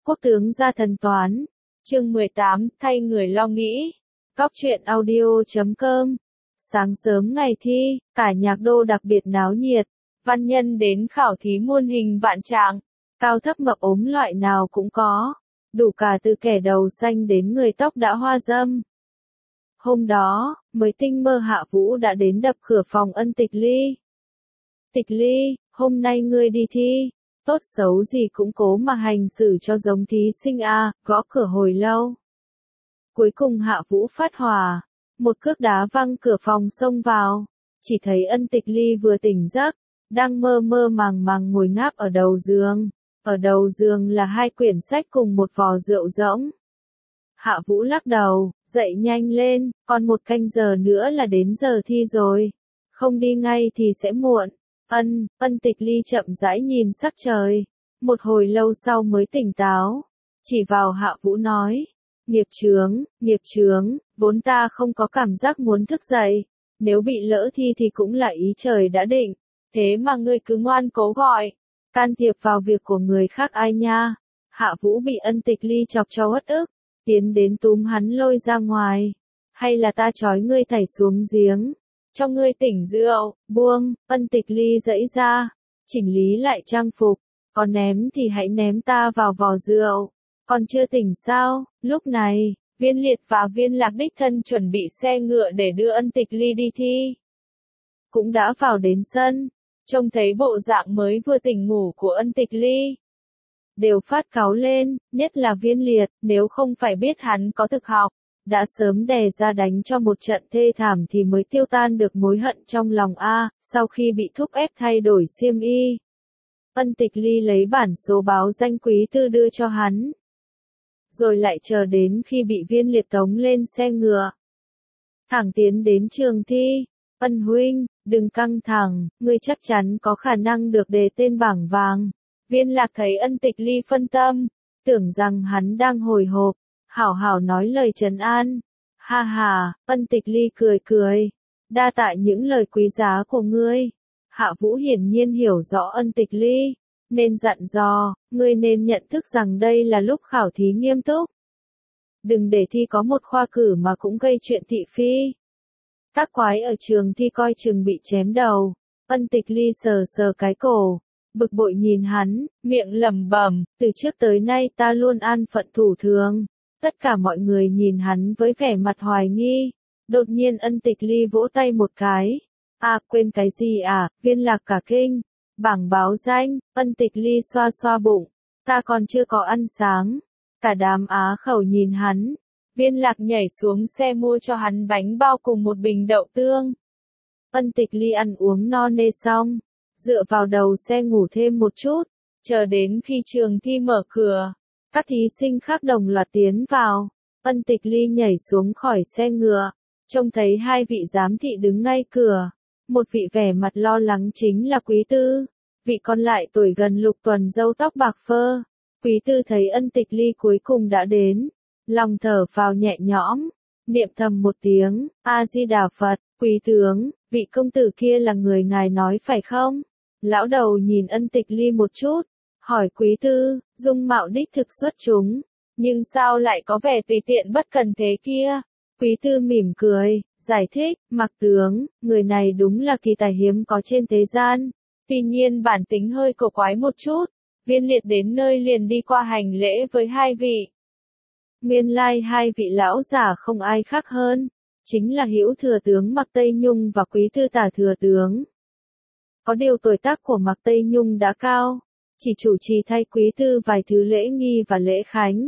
Quốc tướng gia thần toán. Chương 18, thay người lo nghĩ. Góc truyện audio.com. Sáng sớm ngày thi, cả Nhạc Đô đặc biệt náo nhiệt. Văn nhân đến khảo thí muôn hình vạn trạng. Cao thấp mập ốm loại nào cũng có. Đủ cả từ kẻ đầu xanh đến người tóc đã hoa râm. Hôm đó, mới tinh mơ Hạ Vũ đã đến đập cửa phòng Ân Tịch Ly. Tịch Ly, hôm nay ngươi đi thi, tốt xấu gì cũng cố mà hành xử cho giống thí sinh a, gõ cửa hồi lâu. Cuối cùng Hạ Vũ phát hỏa, một cước đá văng cửa phòng xông vào, chỉ thấy Ân Tịch Ly vừa tỉnh giấc, đang mơ mơ màng màng ngồi ngáp ở đầu giường. Ở đầu giường là 2 quyển sách cùng một vò rượu rỗng. Hạ Vũ lắc đầu, dậy nhanh lên, còn 1 canh giờ nữa là đến giờ thi rồi. Không đi ngay thì sẽ muộn. Ân Tịch Ly chậm rãi nhìn sắc trời. Một hồi lâu sau mới tỉnh táo. Chỉ vào Hạ Vũ nói. Nghiệp chướng, vốn ta không có cảm giác muốn thức dậy. Nếu bị lỡ thi thì cũng là ý trời đã định. Thế mà ngươi cứ ngoan cố gọi. Can thiệp vào việc của người khác ai nha. Hạ Vũ bị Ân Tịch Ly chọc cho uất ức. Tiến đến túm hắn lôi ra ngoài. Hay là ta trói ngươi thảy xuống giếng. Cho ngươi tỉnh rượu, buông. Ân Tịch Ly giãy ra. Chỉnh lý lại trang phục. Còn ném thì hãy ném ta vào vò rượu. Còn chưa tỉnh sao? Lúc này, Viên Liệt và Viên Lạc đích thân chuẩn bị xe ngựa để đưa Ân Tịch Ly đi thi. Cũng đã vào đến sân. Trông thấy bộ dạng mới vừa tỉnh ngủ của Ân Tịch Ly. Đều phát cáu lên, nhất là Viên Liệt, nếu không phải biết hắn có thực học, đã sớm đè ra đánh cho một trận thê thảm thì mới tiêu tan được mối hận trong lòng a. Sau khi bị thúc ép thay đổi xiêm y. Ân Tịch Ly lấy bản số báo danh quý tư đưa cho hắn. Rồi lại chờ đến khi bị Viên Liệt tống lên xe ngựa. Thẳng tiến đến trường thi. Ân huynh, đừng căng thẳng, ngươi chắc chắn có khả năng được đề tên bảng vàng. Viên Lạc thấy Ân Tịch Ly phân tâm, tưởng rằng hắn đang hồi hộp, hảo hảo nói lời trấn an. Ha ha, Ân Tịch Ly cười cười, đa tạ những lời quý giá của ngươi. Hạ Vũ hiển nhiên hiểu rõ Ân Tịch Ly, nên dặn dò, ngươi nên nhận thức rằng đây là lúc khảo thí nghiêm túc. Đừng để thi có một khoa cử mà cũng gây chuyện thị phi. Các quái ở trường thi coi chừng bị chém đầu. Ân Tịch Ly sờ sờ cái cổ, bực bội nhìn hắn, miệng lẩm bẩm, từ trước tới nay ta luôn an phận thủ thường. Tất cả mọi người nhìn hắn với vẻ mặt hoài nghi. Đột nhiên Ân Tịch Ly vỗ tay một cái. À, quên cái gì à? Viên Lạc cả kinh. Bảng báo danh. Ân Tịch Ly xoa xoa bụng. Ta còn chưa có ăn sáng. Cả đám á khẩu nhìn hắn. Viên Lạc nhảy xuống xe mua cho hắn bánh bao cùng một bình đậu tương. Ân Tịch Ly ăn uống no nê xong, dựa vào đầu xe ngủ thêm một chút, chờ đến khi trường thi mở cửa, các thí sinh khác đồng loạt tiến vào. Ân Tịch Ly nhảy xuống khỏi xe ngựa, trông thấy 2 vị giám thị đứng ngay cửa. Một vị vẻ mặt lo lắng chính là Quý Tư, vị còn lại tuổi gần lục tuần râu tóc bạc phơ. Quý Tư thấy Ân Tịch Ly cuối cùng đã đến. Lòng thở phào nhẹ nhõm, niệm thầm một tiếng, A-di-đà Phật. Quý tướng, vị công tử kia là người ngài nói phải không? Lão đầu nhìn Ân Tịch Ly một chút, hỏi Quý Tư, dung mạo đích thực xuất chúng, nhưng sao lại có vẻ tùy tiện bất cần thế kia? Quý Tư mỉm cười, giải thích, Mạc tướng, người này đúng là kỳ tài hiếm có trên thế gian, tuy nhiên bản tính hơi cổ quái một chút. Viên Liệt đến nơi liền đi qua hành lễ với 2 vị. Nguyên lai 2 vị lão giả không ai khác hơn, chính là Hữu thừa tướng Mạc Tây Nhung và Quý Tư Tả thừa tướng. Có điều tuổi tác của Mạc Tây Nhung đã cao, chỉ chủ trì thay Quý Tư vài thứ lễ nghi và lễ khánh.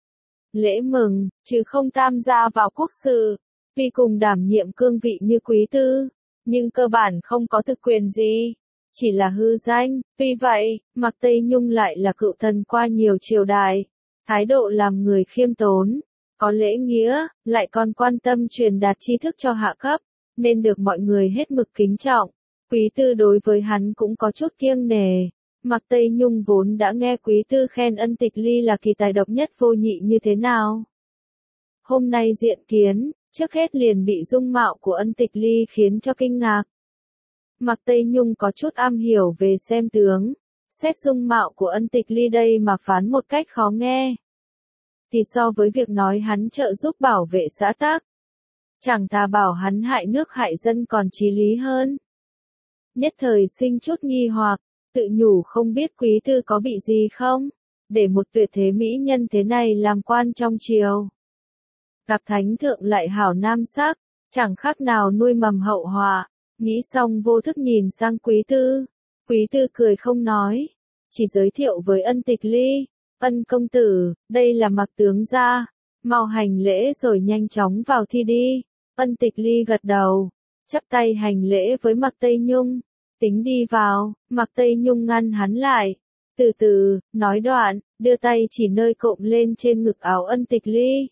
Lễ mừng, chứ không tham gia vào quốc sự, tuy cùng đảm nhiệm cương vị như Quý Tư, nhưng cơ bản không có thực quyền gì, chỉ là hư danh. Tuy vậy, Mạc Tây Nhung lại là cựu thần qua nhiều triều đại, thái độ làm người khiêm tốn, có lễ nghĩa, lại còn quan tâm truyền đạt tri thức cho hạ cấp, nên được mọi người hết mực kính trọng. Quý Tư đối với hắn cũng có chút kiêng nể. Mạc Tây Nhung vốn đã nghe Quý Tư khen Ân Tịch Ly là kỳ tài độc nhất vô nhị như thế nào. Hôm nay diện kiến, trước hết liền bị dung mạo của Ân Tịch Ly khiến cho kinh ngạc. Mạc Tây Nhung có chút am hiểu về xem tướng, Xét dung mạo của Ân Tịch Ly đây mà phán một cách khó nghe, thì so với việc nói hắn trợ giúp bảo vệ xã tắc, chẳng thà bảo hắn hại nước hại dân còn chí lý hơn. Nhất thời sinh chút nghi hoặc, tự nhủ không biết quý tư có bị gì không, để một tuyệt thế mỹ nhân thế này làm quan trong triều. Gặp thánh thượng lại hảo nam sắc, chẳng khác nào nuôi mầm hậu họa. Nghĩ xong vô thức nhìn sang quý tư. Quý tư cười không nói, chỉ giới thiệu với Ân Tịch Ly. Ân công tử, đây là Mạc tướng gia, mau hành lễ rồi nhanh chóng vào thi đi. Ân Tịch Ly gật đầu, chắp tay hành lễ với Mạc Tây Nhung, tính đi vào. Mạc Tây Nhung ngăn hắn lại, từ từ, nói đoạn, đưa tay chỉ nơi cộm lên trên ngực áo Ân Tịch Ly.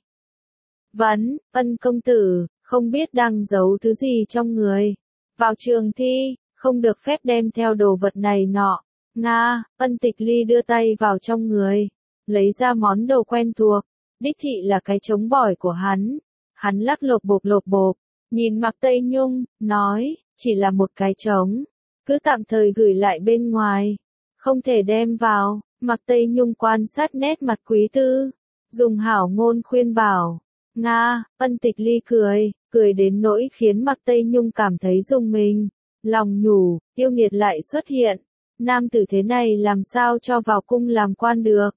Vấn, Ân công tử, không biết đang giấu thứ gì trong người. Vào trường thi, không được phép đem theo đồ vật này nọ. Nga, Ân Tịch Ly đưa tay vào trong người, lấy ra món đồ quen thuộc, đích thị là cái trống bỏi của hắn. Hắn lắc lột bộp, nhìn Mạc Tây Nhung, nói, chỉ là một cái trống, cứ tạm thời gửi lại bên ngoài, không thể đem vào. Mạc Tây Nhung quan sát nét mặt quý tư, dùng hảo ngôn khuyên bảo. Nga, Ân Tịch Ly cười đến nỗi khiến Mạc Tây Nhung cảm thấy rùng mình, lòng nhủ, yêu nghiệt lại xuất hiện, nam tử thế này làm sao cho vào cung làm quan được.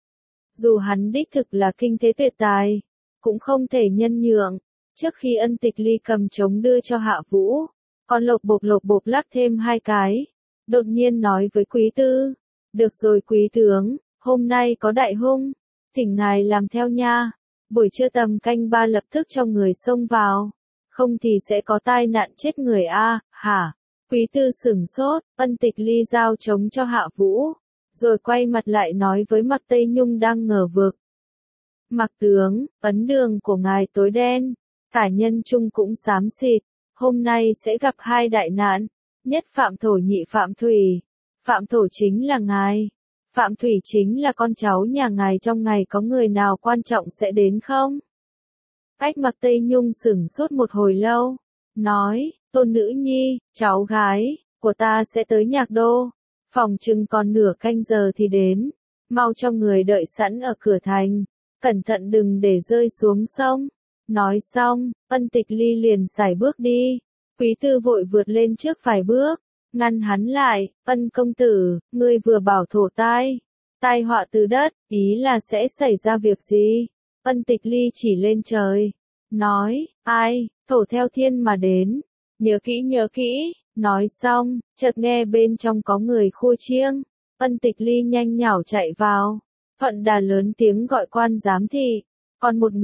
Dù hắn đích thực là kinh thế tuyệt tài, cũng không thể nhân nhượng. Trước khi Ân Tịch Ly cầm trống đưa cho Hạ Vũ, còn lột bộp lắc thêm hai cái, đột nhiên nói với quý tư, được rồi quý tướng, hôm nay có đại hung, thỉnh ngài làm theo nha. Buổi trưa tầm canh 3 lập tức cho người xông vào, không thì sẽ có tai nạn chết người a. Hả? Quý tư sửng sốt. Ân Tịch Ly giao trống cho Hạ Vũ, rồi quay mặt lại nói với Mạc Tây Nhung đang ngờ vực. Mạc tướng, ấn đường của ngài tối đen, cả nhân trung cũng xám xịt, hôm nay sẽ gặp hai đại nạn, nhất Phạm Thổ nhị Phạm Thủy. Phạm Thổ chính là ngài, Phạm Thủy chính là con cháu nhà ngài, trong ngày có người nào quan trọng sẽ đến không? Cách Mạc Tây Nhung sửng sốt một hồi lâu, nói, tôn nữ nhi, cháu gái của ta sẽ tới Nhạc Đô, phòng chừng còn nửa canh giờ thì đến, mau cho người đợi sẵn ở cửa thành, cẩn thận đừng để rơi xuống sông. Nói xong, Ân Tịch Ly liền sải bước đi, quý tư vội vượt lên trước vài bước, ngăn hắn lại. Ân công tử, ngươi vừa bảo thổ tai họa từ đất, ý là sẽ xảy ra việc gì? Ân Tịch Ly chỉ lên trời, nói, ai, thổ theo thiên mà đến, nhớ kỹ. Nói xong, chợt nghe bên trong có người khua chiêng. Ân Tịch Ly nhanh nhảu chạy vào, thuận đà lớn tiếng gọi quan giám thị, còn một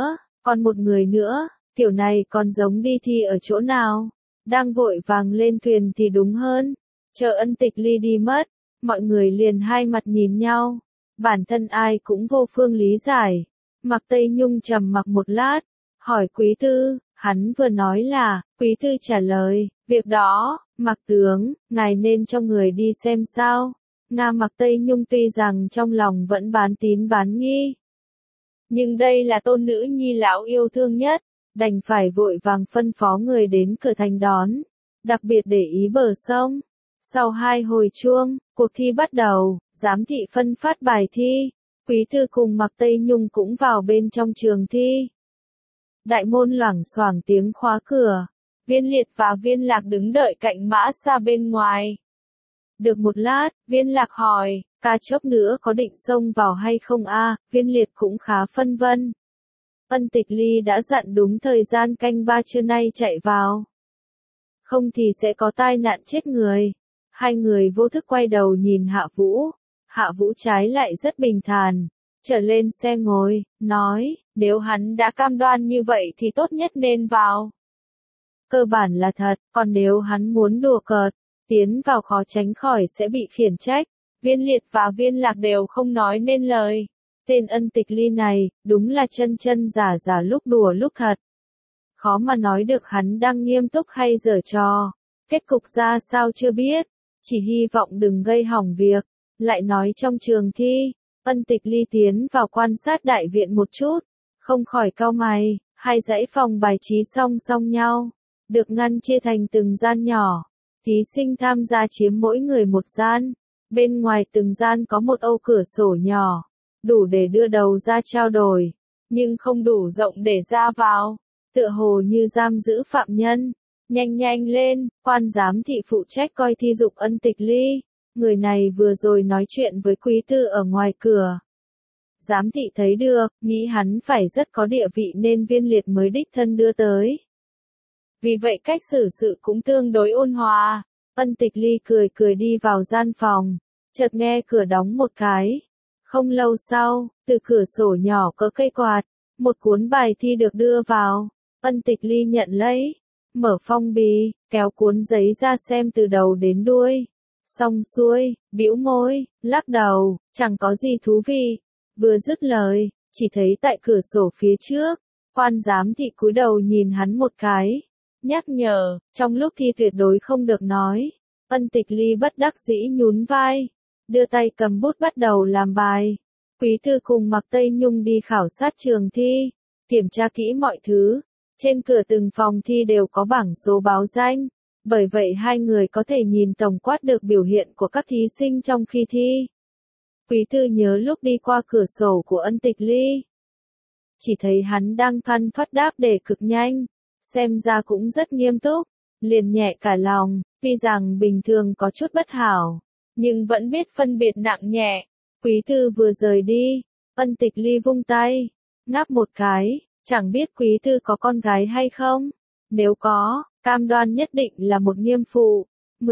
người nữa, kiểu này còn giống đi thi ở chỗ nào? Đang vội vàng lên thuyền thì đúng hơn. Chờ Ân Tịch Ly đi mất, mọi người liền hai mặt nhìn nhau, bản thân ai cũng vô phương lý giải. Mạc Tây Nhung trầm mặc một lát, hỏi quý tư, hắn vừa nói là. Quý tư trả lời, việc đó, Mạc tướng, ngài nên cho người đi xem sao. Nga. Mạc Tây Nhung tuy rằng trong lòng vẫn bán tín bán nghi, nhưng đây là tôn nữ nhi lão yêu thương nhất, đành phải vội vàng phân phó người đến cửa thành đón, đặc biệt để ý bờ sông. Sau 2 hồi chuông, cuộc thi bắt đầu, giám thị phân phát bài thi, quý tư cùng Mạc Tây Nhung cũng vào bên trong trường thi. Đại môn loảng xoảng tiếng khóa cửa, Viên Liệt và Viên Lạc đứng đợi cạnh mã xa bên ngoài. Được một lát, Viên Lạc hỏi, ca chốc nữa có định xông vào hay không a? Viên Liệt cũng khá phân vân. Ân Tịch Ly đã dặn đúng thời gian canh 3 trưa nay chạy vào, không thì sẽ có tai nạn chết người. Hai người vô thức quay đầu nhìn Hạ Vũ. Hạ Vũ trái lại rất bình thản, trở lên xe ngồi, nói, nếu hắn đã cam đoan như vậy thì tốt nhất nên vào. Cơ bản là thật, còn nếu hắn muốn đùa cợt, tiến vào khó tránh khỏi sẽ bị khiển trách. Viên Liệt và Viên Lạc đều không nói nên lời. Tên Ân Tịch Ly này, đúng là chân giả lúc đùa lúc thật. Khó mà nói được hắn đang nghiêm túc hay giở trò. Kết cục ra sao chưa biết, chỉ hy vọng đừng gây hỏng việc. Lại nói trong trường thi, Ân Tịch Ly tiến vào quan sát đại viện một chút, không khỏi cau mày. Hai dãy phòng bài trí song song nhau, được ngăn chia thành từng gian nhỏ. Thí sinh tham gia chiếm mỗi người một gian. Bên ngoài từng gian có một ô cửa sổ nhỏ, đủ để đưa đầu ra trao đổi, nhưng không đủ rộng để ra vào, tựa hồ như giam giữ phạm nhân. Nhanh nhanh lên, quan giám thị phụ trách coi thi dục Ân Tịch Ly, người này vừa rồi nói chuyện với quý tư ở ngoài cửa. Giám thị thấy được, nghĩ hắn phải rất có địa vị nên Viên Liệt mới đích thân đưa tới. Vì vậy cách xử sự cũng tương đối ôn hòa. Ân Tịch Ly cười cười đi vào gian phòng, chợt nghe cửa đóng một cái. Không lâu sau, từ cửa sổ nhỏ có cây quạt, một cuốn bài thi được đưa vào. Ân Tịch Ly nhận lấy, mở phong bì, kéo cuốn giấy ra xem từ đầu đến đuôi. Xong xuôi, bĩu môi, lắc đầu, chẳng có gì thú vị. Vừa dứt lời, chỉ thấy tại cửa sổ phía trước, quan giám thị cúi đầu nhìn hắn một cái, nhắc nhở, trong lúc thi tuyệt đối không được nói. Ân Tịch Ly bất đắc dĩ nhún vai, đưa tay cầm bút bắt đầu làm bài. Quý Tư cùng Mạc Tây Nhung đi khảo sát trường thi, kiểm tra kỹ mọi thứ. Trên cửa từng phòng thi đều có bảng số báo danh, bởi vậy hai người có thể nhìn tổng quát được biểu hiện của các thí sinh trong khi thi. Quý Tư nhớ lúc đi qua cửa sổ của Ân Tịch Ly, chỉ thấy hắn đang thoăn thoắt đáp đề cực nhanh, xem ra cũng rất nghiêm túc, liền nhẹ cả lòng, tuy rằng bình thường có chút bất hảo, nhưng vẫn biết phân biệt nặng nhẹ. Quý Tư vừa rời đi, Ân Tịch Ly vung tay, ngáp một cái, chẳng biết Quý Tư có con gái hay không, nếu có, cam đoan nhất định là một nghiêm phụ.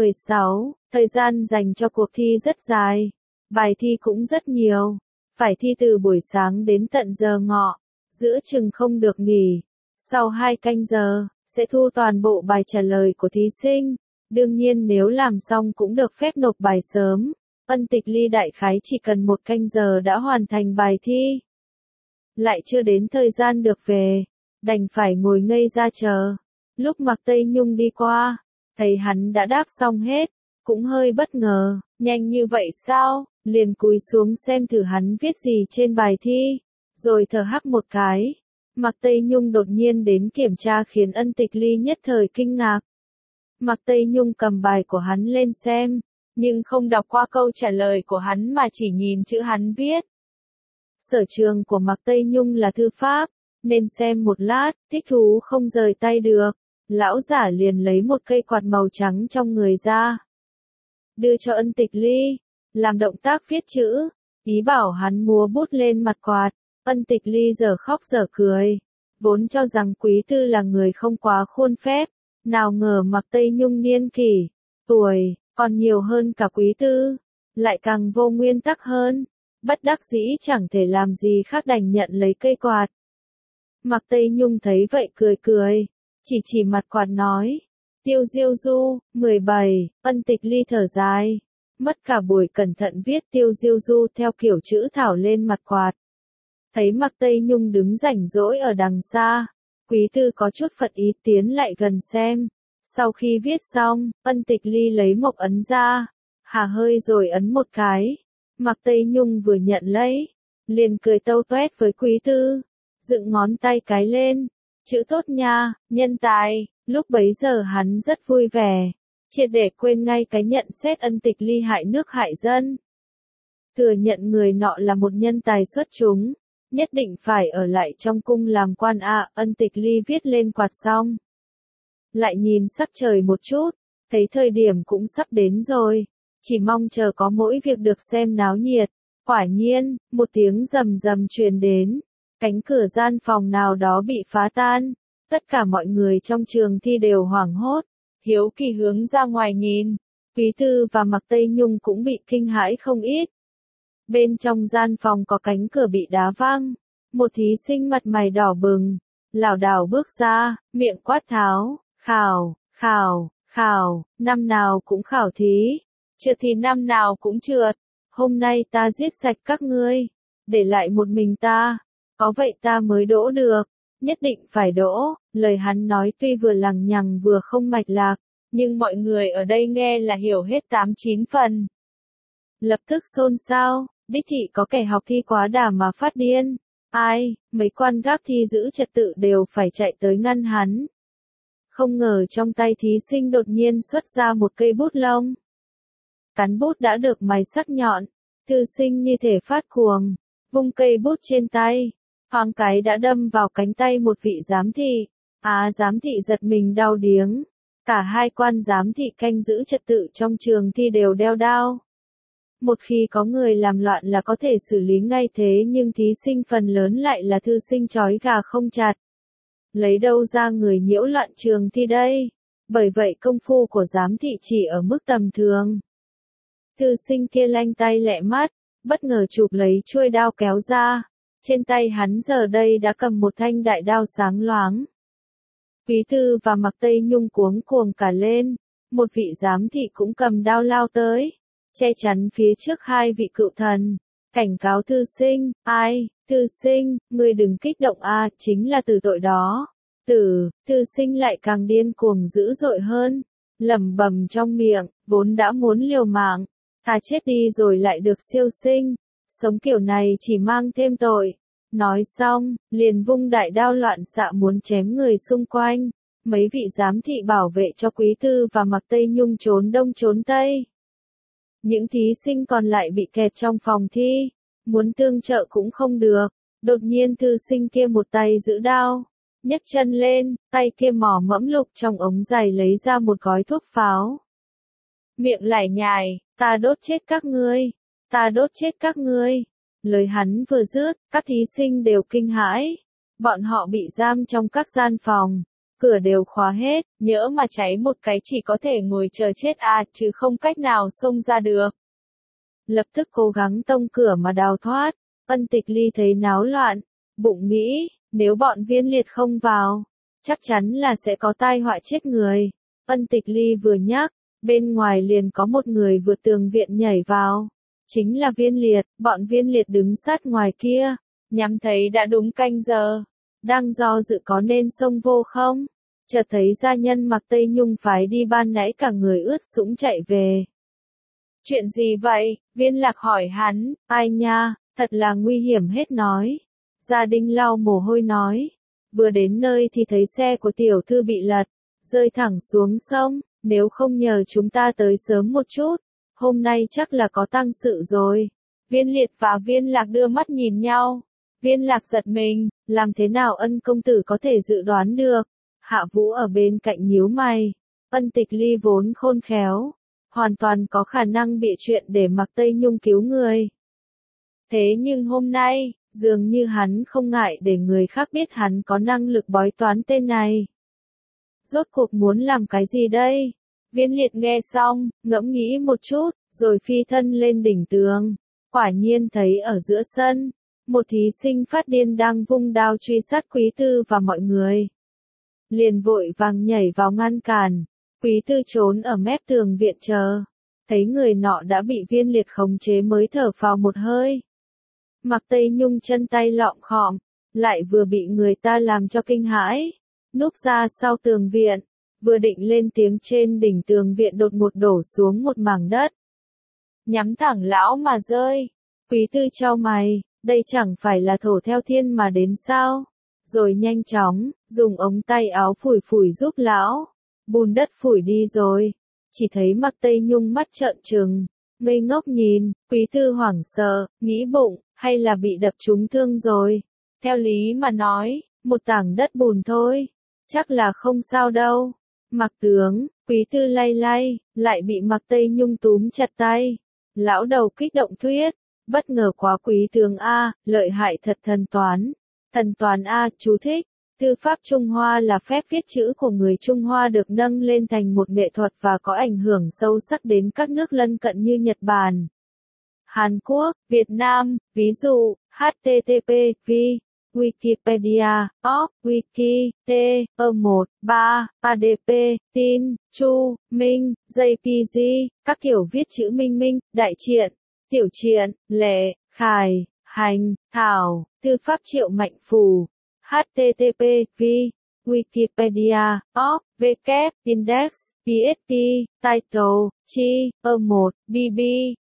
16. Thời gian dành cho cuộc thi rất dài, bài thi cũng rất nhiều, phải thi từ buổi sáng đến tận giờ ngọ, giữa chừng không được nghỉ. Sau 2 canh giờ, sẽ thu toàn bộ bài trả lời của thí sinh, đương nhiên nếu làm xong cũng được phép nộp bài sớm. Ân Tịch Ly đại khái chỉ cần 1 canh giờ đã hoàn thành bài thi. Lại chưa đến thời gian được về, đành phải ngồi ngây ra chờ. Lúc Mạc Tây Nhung đi qua, thấy hắn đã đáp xong hết, cũng hơi bất ngờ, nhanh như vậy sao, liền cúi xuống xem thử hắn viết gì trên bài thi, rồi thở hắt một cái. Mạc Tây Nhung đột nhiên đến kiểm tra khiến Ân Tịch Ly nhất thời kinh ngạc. Mạc Tây Nhung cầm bài của hắn lên xem, nhưng không đọc qua câu trả lời của hắn mà chỉ nhìn chữ hắn viết. Sở trường của Mạc Tây Nhung là thư pháp, nên xem một lát, thích thú không rời tay được. Lão giả liền lấy một cây quạt màu trắng trong người ra, đưa cho Ân Tịch Ly, làm động tác viết chữ, ý bảo hắn múa bút lên mặt quạt. Ân Tịch Ly giờ khóc giờ cười, vốn cho rằng Quý Tư là người không quá khuôn phép, nào ngờ Mạc Tây Nhung niên kỷ, tuổi, còn nhiều hơn cả Quý Tư, lại càng vô nguyên tắc hơn, bất đắc dĩ chẳng thể làm gì khác đành nhận lấy cây quạt. Mạc Tây Nhung thấy vậy cười cười, chỉ mặt quạt nói, Tiêu Diêu Du, 17, Ân Tịch Ly thở dài, mất cả buổi cẩn thận viết Tiêu Diêu Du theo kiểu chữ thảo lên mặt quạt. Thấy Mạc Tây Nhung đứng rảnh rỗi ở đằng xa, Quý Tư có chút phật ý tiến lại gần xem. Sau khi viết xong, Ân Tịch Ly lấy mộc ấn ra, hà hơi rồi ấn một cái. Mạc Tây Nhung vừa nhận lấy, liền cười tâu toét với Quý Tư, dựng ngón tay cái lên, chữ tốt nha, nhân tài. Lúc bấy giờ hắn rất vui vẻ, triệt để quên ngay cái nhận xét Ân Tịch Ly hại nước hại dân. Thừa nhận người nọ là một nhân tài xuất chúng, nhất định phải ở lại trong cung làm quan ạ. Ân Tịch Ly viết lên quạt xong, lại nhìn sắc trời một chút, thấy thời điểm cũng sắp đến rồi, chỉ mong chờ có mỗi việc được xem náo nhiệt. Quả nhiên, một tiếng rầm rầm truyền đến, cánh cửa gian phòng nào đó bị phá tan, tất cả mọi người trong trường thi đều hoảng hốt, hiếu kỳ hướng ra ngoài nhìn. Quý Tư và Mạc Tây Nhung cũng bị kinh hãi không ít. Bên trong gian phòng có cánh cửa bị đá văng, một thí sinh mặt mày đỏ bừng, lảo đảo bước ra, miệng quát tháo, khảo, khảo, khảo, năm nào cũng khảo thí, trượt thì năm nào cũng trượt, hôm nay ta giết sạch các ngươi, để lại một mình ta, có vậy ta mới đỗ được, nhất định phải đỗ. Lời hắn nói tuy vừa lằng nhằng vừa không mạch lạc, nhưng mọi người ở đây nghe là hiểu hết 8-9 phần. Lập tức xôn xao, đích thị có kẻ học thi quá đà mà phát điên. Ai, mấy quan gác thi giữ trật tự đều phải chạy tới ngăn hắn. Không ngờ trong tay thí sinh đột nhiên xuất ra một cây bút lông. cán bút đã được mài sắc nhọn, thư sinh như thể phát cuồng, vung cây bút trên tay, thoáng cái đã đâm vào cánh tay một vị giám thị. Giám thị giật mình đau điếng. Cả hai quan giám thị canh giữ trật tự trong trường thi đều đeo đao. Một khi có người làm loạn là có thể xử lý ngay thế, nhưng thí sinh phần lớn lại là thư sinh trói gà không chặt. Lấy đâu ra người nhiễu loạn trường thi đây? Bởi vậy công phu của giám thị chỉ ở mức tầm thường. Thư sinh kia lanh tay lẹ mắt, bất ngờ chụp lấy chuôi đao kéo ra. Trên tay hắn giờ đây đã cầm một thanh đại đao sáng loáng. Quý Tư và Mạc Tây Nhung cuống cuồng cả lên, một vị giám thị cũng cầm đao lao tới, che chắn phía trước hai vị cựu thần, cảnh cáo thư sinh. Thư sinh, ngươi đừng kích động chính là tử tội đó. Thư sinh lại càng điên cuồng dữ dội hơn, lẩm bẩm trong miệng, vốn đã muốn liều mạng, thà chết đi rồi lại được siêu sinh, sống kiểu này chỉ mang thêm tội. Nói xong, liền vung đại đao loạn xạ muốn chém người xung quanh. Mấy vị giám thị bảo vệ cho Quý Tư và Mạc Tây Nhung trốn đông trốn tây. Những thí sinh còn lại bị kẹt trong phòng thi, muốn tương trợ cũng không được. Đột nhiên thư sinh kia một tay giữ đao, nhấc chân lên, tay kia mò mẫm lục trong ống giày lấy ra một gói thuốc pháo. Miệng lải nhải, ta đốt chết các ngươi, ta đốt chết các ngươi. Lời hắn vừa dứt, các thí sinh đều kinh hãi. Bọn họ bị giam trong các gian phòng, cửa đều khóa hết, nhỡ mà cháy một cái chỉ có thể ngồi chờ chết chứ không cách nào xông ra được. Lập tức cố gắng tông cửa mà đào thoát. Ân Tịch Ly thấy náo loạn, bụng nghĩ, nếu bọn Viên Liệt không vào, chắc chắn là sẽ có tai họa chết người. Ân Tịch Ly vừa nhắc, bên ngoài liền có một người vượt tường viện nhảy vào. Chính là Viên Liệt, bọn Viên Liệt đứng sát ngoài kia, nhắm thấy đã đúng canh giờ, đang do dự có nên xông vô không, chợt thấy gia nhân Mạc Tây Nhung phái đi ban nãy cả người ướt sũng chạy về. Chuyện gì vậy? Viên Lạc hỏi hắn. Ai nha, thật là nguy hiểm hết nói. Gia Đinh lau mồ hôi nói, vừa đến nơi thì thấy xe của tiểu thư bị lật, rơi thẳng xuống sông, nếu không nhờ chúng ta tới sớm một chút, hôm nay chắc là có tang sự rồi. Viên Liệt và Viên Lạc đưa mắt nhìn nhau. Viên Lạc giật mình, làm thế nào Ân công tử có thể dự đoán được? Hạ Vũ ở bên cạnh nhíu mày. Ân Tịch Ly vốn khôn khéo, hoàn toàn có khả năng bịa chuyện để Mạc Tây Nhung cứu người. Thế nhưng hôm nay, dường như hắn không ngại để người khác biết hắn có năng lực bói toán tên này. Rốt cuộc muốn làm cái gì đây? Viên Liệt nghe xong, ngẫm nghĩ một chút, rồi phi thân lên đỉnh tường. Quả nhiên thấy ở giữa sân, một thí sinh phát điên đang vung đao truy sát Quý Tư và mọi người. Liền vội vàng nhảy vào ngăn cản. Quý Tư trốn ở mép tường viện chờ. Thấy người nọ đã bị Viên Liệt khống chế mới thở phào một hơi. Mạc Tây Nhung chân tay lọng khom, lại vừa bị người ta làm cho kinh hãi. Núp ra sau tường viện, vừa định lên tiếng trên đỉnh tường viện đột ngột đổ xuống một mảng đất. Nhắm thẳng lão mà rơi. Quý Tư chau mày, đây chẳng phải là thổ theo thiên mà đến sao? Rồi nhanh chóng, dùng ống tay áo phủi phủi giúp lão. Bùn đất phủi đi rồi. Chỉ thấy Mạc Tây Nhung mắt trợn trừng, ngây ngốc nhìn. Quý Tư hoảng sợ, nghĩ bụng, hay là bị đập trúng thương rồi. Theo lý mà nói, một tảng đất bùn thôi, chắc là không sao đâu. Mạc tướng, Quý Tư lay lay, lại bị Mạc Tây Nhung túm chặt tay. Lão đầu kích động thuyết, bất ngờ quá Quý tướng lợi hại thật thần toán. Thần toán chú thích. Thư pháp Trung Hoa là phép viết chữ của người Trung Hoa được nâng lên thành một nghệ thuật và có ảnh hưởng sâu sắc đến các nước lân cận như Nhật Bản, Hàn Quốc, Việt Nam. Ví dụ, http v Wikipedia, Wiki, T, 1, 3, ADP, Tin, Chu, Minh, JPG, các kiểu viết chữ minh minh, đại truyện, tiểu truyện, lệ, khải, hành, thảo, thư pháp Triệu Mạnh Phù, http v Wikipedia, web, index, PSP, title, chi, 1, bb,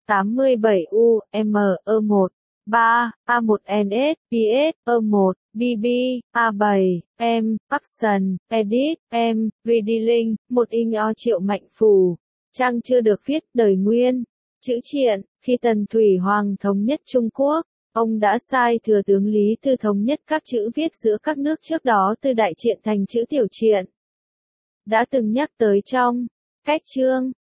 87 u, m, 1, 3, A1NS, PS, 1, BB, A7, M, Action, Edit, M, Reading, 1 in o Triệu Mạnh Phù. Trang chưa được viết, đời nguyên. Chữ triện, khi Tần Thủy Hoàng thống nhất Trung Quốc, ông đã sai thừa tướng Lý Tư thống nhất các chữ viết giữa các nước trước đó từ đại triện thành chữ tiểu triện. Đã từng nhắc tới trong cách chương